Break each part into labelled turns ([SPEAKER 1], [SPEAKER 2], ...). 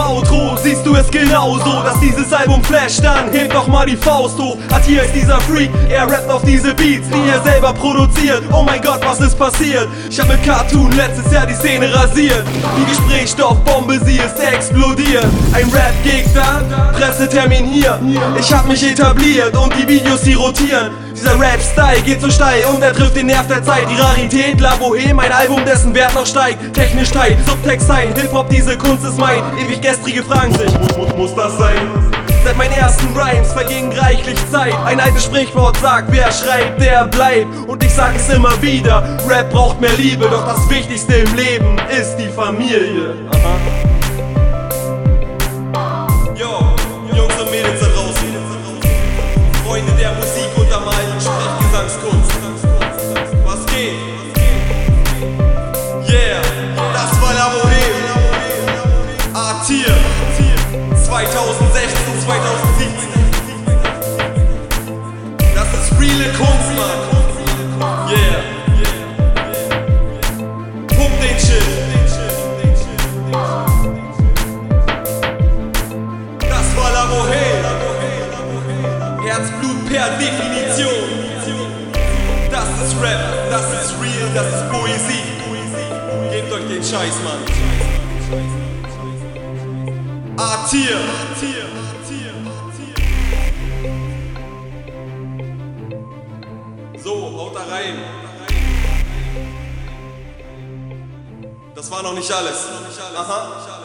[SPEAKER 1] Outro siehst du es genauso, dass dieses Album flasht, dann heb doch mal die Faust hoch. Hier ist dieser Freak, er rappt auf diese Beats, die er selber produziert. Oh mein Gott, was ist passiert? Ich hab mit Cartoon letztes Jahr die Szene rasiert. Die Gesprächsstoffbombe, sie ist explodiert. Ein Rap-Gig da, Pressetermin hier. Ich hab mich etabliert und die Videos, die rotieren. Dieser Rap-Style geht so steil und er trifft den Nerv der Zeit. Die Rarität, La Boheme, ein Album, dessen Wert noch steigt. Technisch tight, Subtext sein, Hip-Hop, diese Kunst ist mein. Ewig gestrige fragen sich, muss das sein? Seit meinen ersten Rhymes verging reichlich Zeit. Ein altes Sprichwort sagt, wer schreibt, der bleibt. Und ich sag es immer wieder, Rap braucht mehr Liebe. Doch das Wichtigste im Leben ist die Familie. Yo, Jungs und Mädels da draußen, Freunde der Musik und der Malen, Sprechgesangskunst. Was geht? Yeah, das war La Boheme. A-Tier 2016, 2017. Das ist reale Kunst, Mann. Yeah. Pump den Shit. Das war La Boheme. Herzblut per Definition. Das ist Rap, das ist real, das ist Poesie. Gebt euch den Scheiß, Mann. A-Tier. So, haut da rein. Das war noch nicht alles. Aha.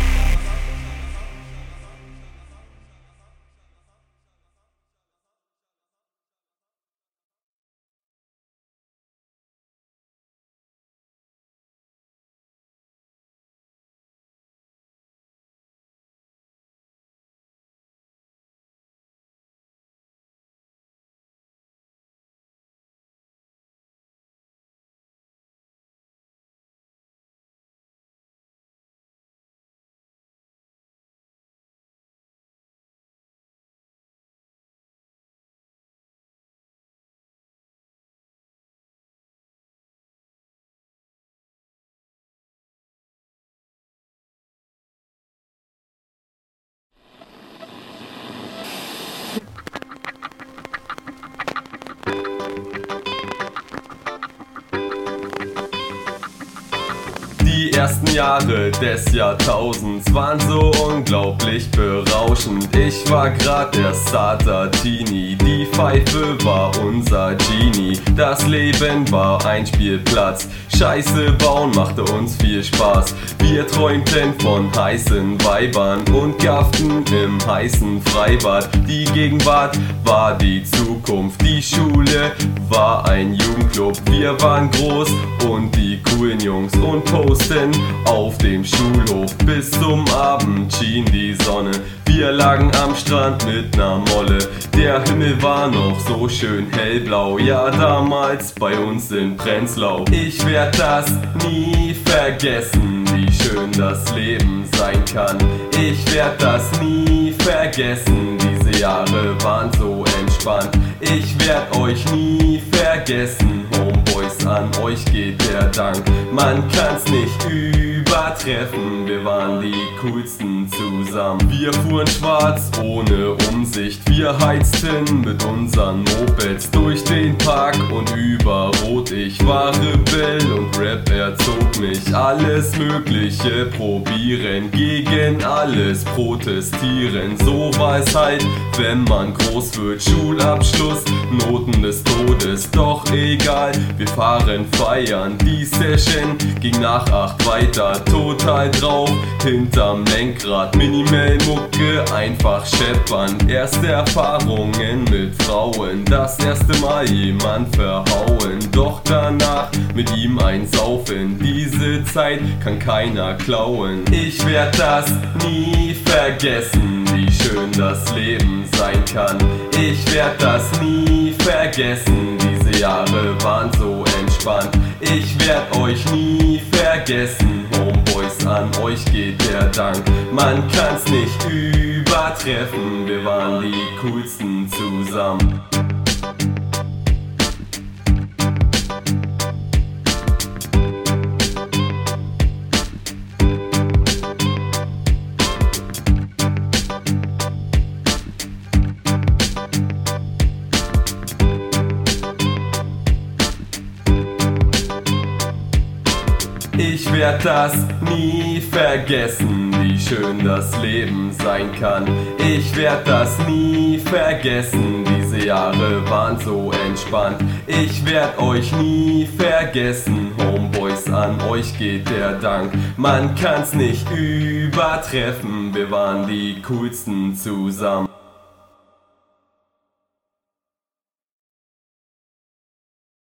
[SPEAKER 1] Die ersten Jahre des Jahrtausends waren so unglaublich berauschend. Ich war grad der Starter-Teenie, die Pfeife war unser Genie. Das Leben war ein Spielplatz, Scheiße bauen machte uns viel Spaß. Wir träumten von heißen Weibern und gafften im heißen Freibad. Die Gegenwart war die Zukunft, die Schule war ein Jugendclub. Wir waren groß und die coolen Jungs und posten auf dem Schulhof. Bis zum Abend schien die Sonne, wir lagen am Strand mit ner Molle. Der Himmel war noch so schön hellblau, ja damals bei uns in Prenzlau. Ich werd das nie vergessen, wie schön das Leben sein kann. Ich werd das nie vergessen, diese Jahre waren so entspannt. Ich werd euch nie vergessen, Homeboys, an euch geht der Dank. Man kann's nicht übertreffen, wir waren die coolsten zusammen. Wir fuhren schwarz ohne Umsicht, wir heizten mit unseren Mopeds durch den Park und über Rot. Ich war Rebell und Rap erzog mich, alles Mögliche probieren, gegen alles protestieren. So war es halt, wenn man groß wird, Schulabschluss, Noten des Todes. Doch egal, wir fahren feiern, die Session ging nach 8 weiter. Total drauf, hinterm Lenkrad, Minimal Mucke, einfach scheppern. Erste Erfahrungen mit Frauen, das erste Mal jemand verhauen. Doch danach mit ihm ein Saufen, diese Zeit kann keiner klauen. Ich werd das nie vergessen, wie schön das Leben sein kann. Ich werd das nie vergessen, diese Jahre waren so entspannt. Ich werd euch nie vergessen, Homeboys, an euch geht der Dank. Man kann's nicht übertreffen, wir waren die coolsten zusammen. werd das nie vergessen, wie schön das Leben sein kann. Ich werd das nie vergessen, diese Jahre waren so entspannt. Ich werd euch nie vergessen, Homeboys, an euch geht der Dank. Man kann's nicht übertreffen, wir waren die coolsten zusammen.